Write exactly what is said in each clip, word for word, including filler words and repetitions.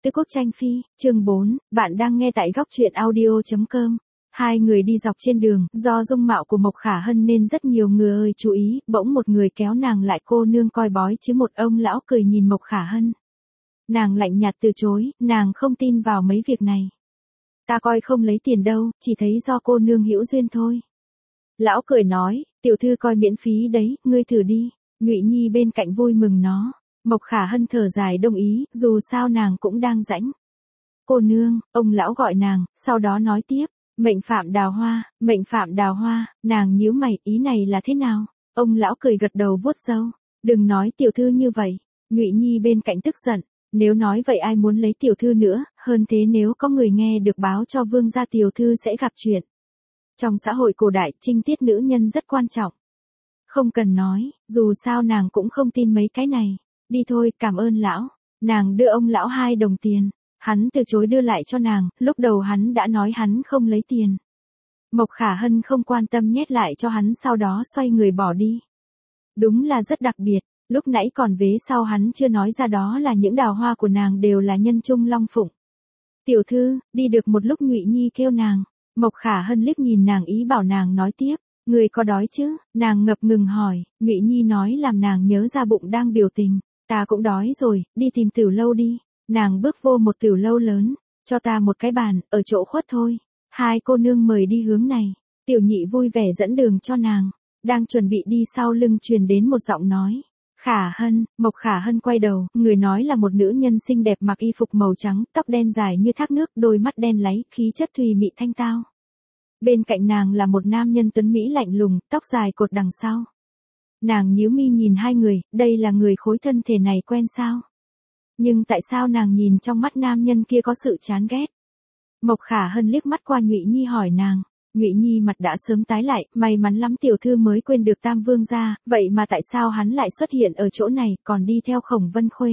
Tứ Quốc Tranh Phi, chương bốn, bạn đang nghe tại góc truyện audio chấm com. Hai người đi dọc trên đường, do dung mạo của Mộc Khả Hân nên rất nhiều người ơi chú ý, bỗng một người kéo nàng lại, cô nương coi bói chứ. Một ông lão cười nhìn Mộc Khả Hân. Nàng lạnh nhạt từ chối, nàng không tin vào mấy việc này. Ta coi không lấy tiền đâu, chỉ thấy do cô nương hữu duyên thôi. Lão cười nói, tiểu thư coi miễn phí đấy, ngươi thử đi. Nhụy Nhi bên cạnh vui mừng nó. Mộc Khả Hân thở dài đồng ý, dù sao nàng cũng đang rãnh. Cô nương, ông lão gọi nàng, sau đó nói tiếp, mệnh phạm đào hoa, mệnh phạm đào hoa. Nàng nhíu mày, ý này là thế nào? Ông lão cười gật đầu vuốt râu, đừng nói tiểu thư như vậy. Nhụy Nhi bên cạnh tức giận, nếu nói vậy ai muốn lấy tiểu thư nữa, hơn thế nếu có người nghe được báo cho vương gia tiểu thư sẽ gặp chuyện. Trong xã hội cổ đại, trinh tiết nữ nhân rất quan trọng. Không cần nói, dù sao nàng cũng không tin mấy cái này. Đi thôi, cảm ơn lão. Nàng đưa ông lão hai đồng tiền. Hắn từ chối đưa lại cho nàng, lúc đầu hắn đã nói hắn không lấy tiền. Mộc Khả Hân không quan tâm nhét lại cho hắn, sau đó xoay người bỏ đi. Đúng là rất đặc biệt, lúc nãy còn vế sau hắn chưa nói ra đó là những đào hoa của nàng đều là nhân trung long phụng. Tiểu thư, đi được một lúc Nhụy Nhi kêu nàng. Mộc Khả Hân liếc nhìn nàng ý bảo nàng nói tiếp. Người có đói chứ? Nàng ngập ngừng hỏi. Nhụy Nhi nói làm nàng nhớ ra bụng đang biểu tình. Ta cũng đói rồi, đi tìm tiểu lâu đi. Nàng bước vô một tiểu lâu lớn, cho ta một cái bàn, ở chỗ khuất thôi. Hai cô nương mời đi hướng này. Tiểu Nhị vui vẻ dẫn đường cho nàng. Đang chuẩn bị đi, sau lưng truyền đến một giọng nói. Khả Hân. Mộc Khả Hân quay đầu, người nói là một nữ nhân xinh đẹp mặc y phục màu trắng, tóc đen dài như thác nước, đôi mắt đen láy, khí chất thùy mị thanh tao. Bên cạnh nàng là một nam nhân tuấn mỹ lạnh lùng, tóc dài cột đằng sau. Nàng nhíu mi nhìn hai người, đây là người khối thân thể này quen sao? Nhưng tại sao nàng nhìn trong mắt nam nhân kia có sự chán ghét? Mộc Khả Hân liếc mắt qua Nhụy Nhi hỏi nàng. Nhụy Nhi mặt đã sớm tái lại, may mắn lắm tiểu thư mới quên được Tam Vương gia, vậy mà tại sao hắn lại xuất hiện ở chỗ này, còn đi theo Khổng Vân Khuê?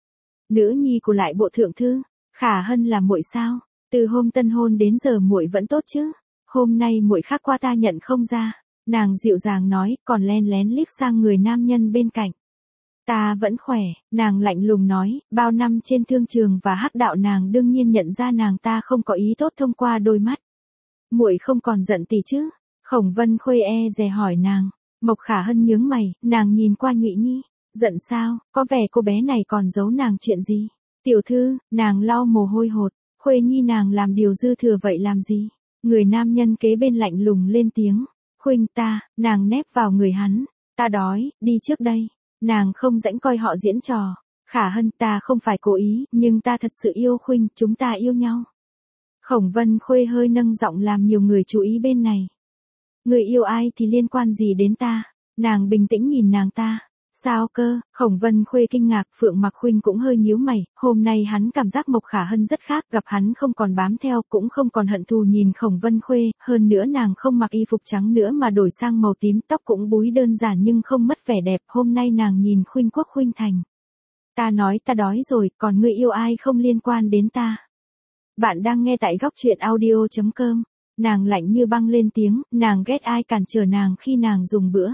Nữ nhi của lại bộ thượng thư, Khả Hân là muội sao? Từ hôm tân hôn đến giờ muội vẫn tốt chứ? Hôm nay muội khác qua ta nhận không ra. Nàng dịu dàng nói, còn len lén liếc sang người nam nhân bên cạnh. Ta vẫn khỏe, nàng lạnh lùng nói, bao năm trên thương trường và hắc đạo nàng đương nhiên nhận ra nàng ta không có ý tốt thông qua đôi mắt. Muội không còn giận tỷ chứ? Khổng Vân Khuê e dè hỏi nàng. Mộc Khả Hân nhướng mày, nàng nhìn qua Nhụy Nhi, giận sao, có vẻ cô bé này còn giấu nàng chuyện gì? Tiểu thư, nàng lau mồ hôi hột, Khuê Nhi nàng làm điều dư thừa vậy làm gì? Người nam nhân kế bên lạnh lùng lên tiếng. Khuynh ta, nàng nép vào người hắn. Ta đói, đi trước đây. Nàng không rãnh coi họ diễn trò. Khả Hân, ta không phải cố ý, nhưng ta thật sự yêu Khuynh, chúng ta yêu nhau. Khổng Vân Khuê hơi nâng giọng làm nhiều người chú ý bên này. Người yêu ai thì liên quan gì đến ta? Nàng bình tĩnh nhìn nàng ta. Sao cơ? Khổng Vân Khuê kinh ngạc, Phượng Mặc Khuynh cũng hơi nhíu mày, hôm nay hắn cảm giác Mộc Khả Hân rất khác, gặp hắn không còn bám theo, cũng không còn hận thù nhìn Khổng Vân Khuê, hơn nữa nàng không mặc y phục trắng nữa mà đổi sang màu tím, tóc cũng búi đơn giản nhưng không mất vẻ đẹp, hôm nay nàng nhìn Khuynh Quốc Khuynh Thành. Ta nói ta đói rồi, còn ngươi yêu ai không liên quan đến ta. Bạn đang nghe tại góc truyện audio chấm com, nàng lạnh như băng lên tiếng, nàng ghét ai cản trở nàng khi nàng dùng bữa.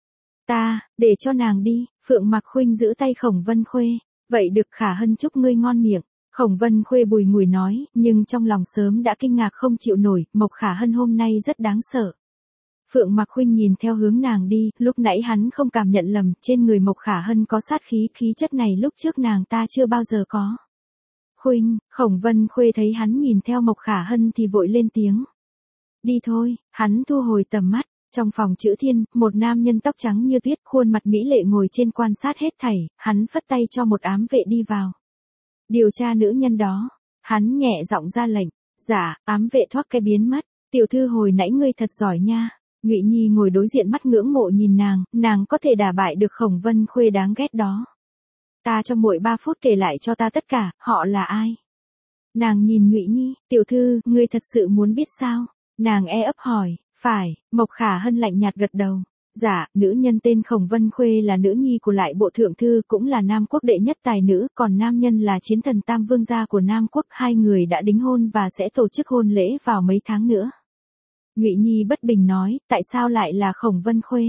Ta, để cho nàng đi. Phượng Mặc Khuynh giữ tay Khổng Vân Khuê. Vậy được, Khả Hân chúc ngươi ngon miệng. Khổng Vân Khuê bùi ngùi nói, nhưng trong lòng sớm đã kinh ngạc không chịu nổi, Mộc Khả Hân hôm nay rất đáng sợ. Phượng Mặc Khuynh nhìn theo hướng nàng đi, lúc nãy hắn không cảm nhận lầm, trên người Mộc Khả Hân có sát khí, khí chất này lúc trước nàng ta chưa bao giờ có. Khuynh, Khổng Vân Khuê thấy hắn nhìn theo Mộc Khả Hân thì vội lên tiếng. Đi thôi, hắn thu hồi tầm mắt. Trong phòng chữ thiên, một nam nhân tóc trắng như tuyết, khuôn mặt mỹ lệ ngồi trên quan sát hết thảy, hắn phất tay cho một ám vệ đi vào. Điều tra nữ nhân đó, hắn nhẹ giọng ra lệnh. Dạ, ám vệ thoát cái biến mất. Tiểu thư hồi nãy ngươi thật giỏi nha. Nhụy Nhi ngồi đối diện mắt ngưỡng mộ nhìn nàng, nàng có thể đả bại được Khổng Vân Khuê đáng ghét đó. Ta cho muội ba phút kể lại cho ta tất cả, họ là ai? Nàng nhìn Nhụy Nhi, tiểu thư, ngươi thật sự muốn biết sao? Nàng e ấp hỏi. Phải, Mộc Khả Hân lạnh nhạt gật đầu. Dạ, nữ nhân tên Khổng Vân Khuê là nữ nhi của lại bộ thượng thư, cũng là Nam Quốc đệ nhất tài nữ, còn nam nhân là chiến thần Tam Vương gia của Nam Quốc, hai người đã đính hôn và sẽ tổ chức hôn lễ vào mấy tháng nữa. Nhụy Nhi bất bình nói, tại sao lại là Khổng Vân Khuê?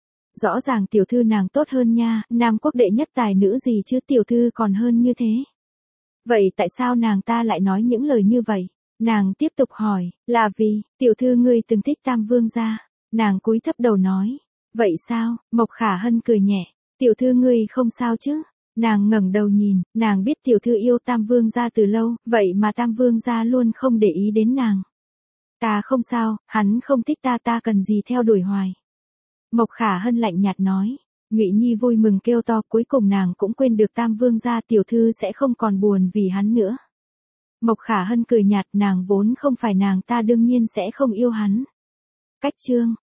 Rõ ràng tiểu thư nàng tốt hơn nha, Nam Quốc đệ nhất tài nữ gì chứ, tiểu thư còn hơn như thế. Vậy tại sao nàng ta lại nói những lời như vậy? Nàng tiếp tục hỏi, là vì, tiểu thư ngươi từng thích Tam Vương gia. Nàng cúi thấp đầu nói, vậy sao? Mộc Khả Hân cười nhẹ, tiểu thư ngươi không sao chứ? Nàng ngẩng đầu nhìn, nàng biết tiểu thư yêu Tam Vương gia từ lâu, vậy mà Tam Vương gia luôn không để ý đến nàng. Ta không sao, hắn không thích ta ta cần gì theo đuổi hoài. Mộc Khả Hân lạnh nhạt nói. Ngụy Nhi vui mừng kêu to, cuối cùng nàng cũng quên được Tam Vương gia, tiểu thư sẽ không còn buồn vì hắn nữa. Mộc Khả Hân cười nhạt, nàng vốn không phải nàng ta đương nhiên sẽ không yêu hắn. Cách chương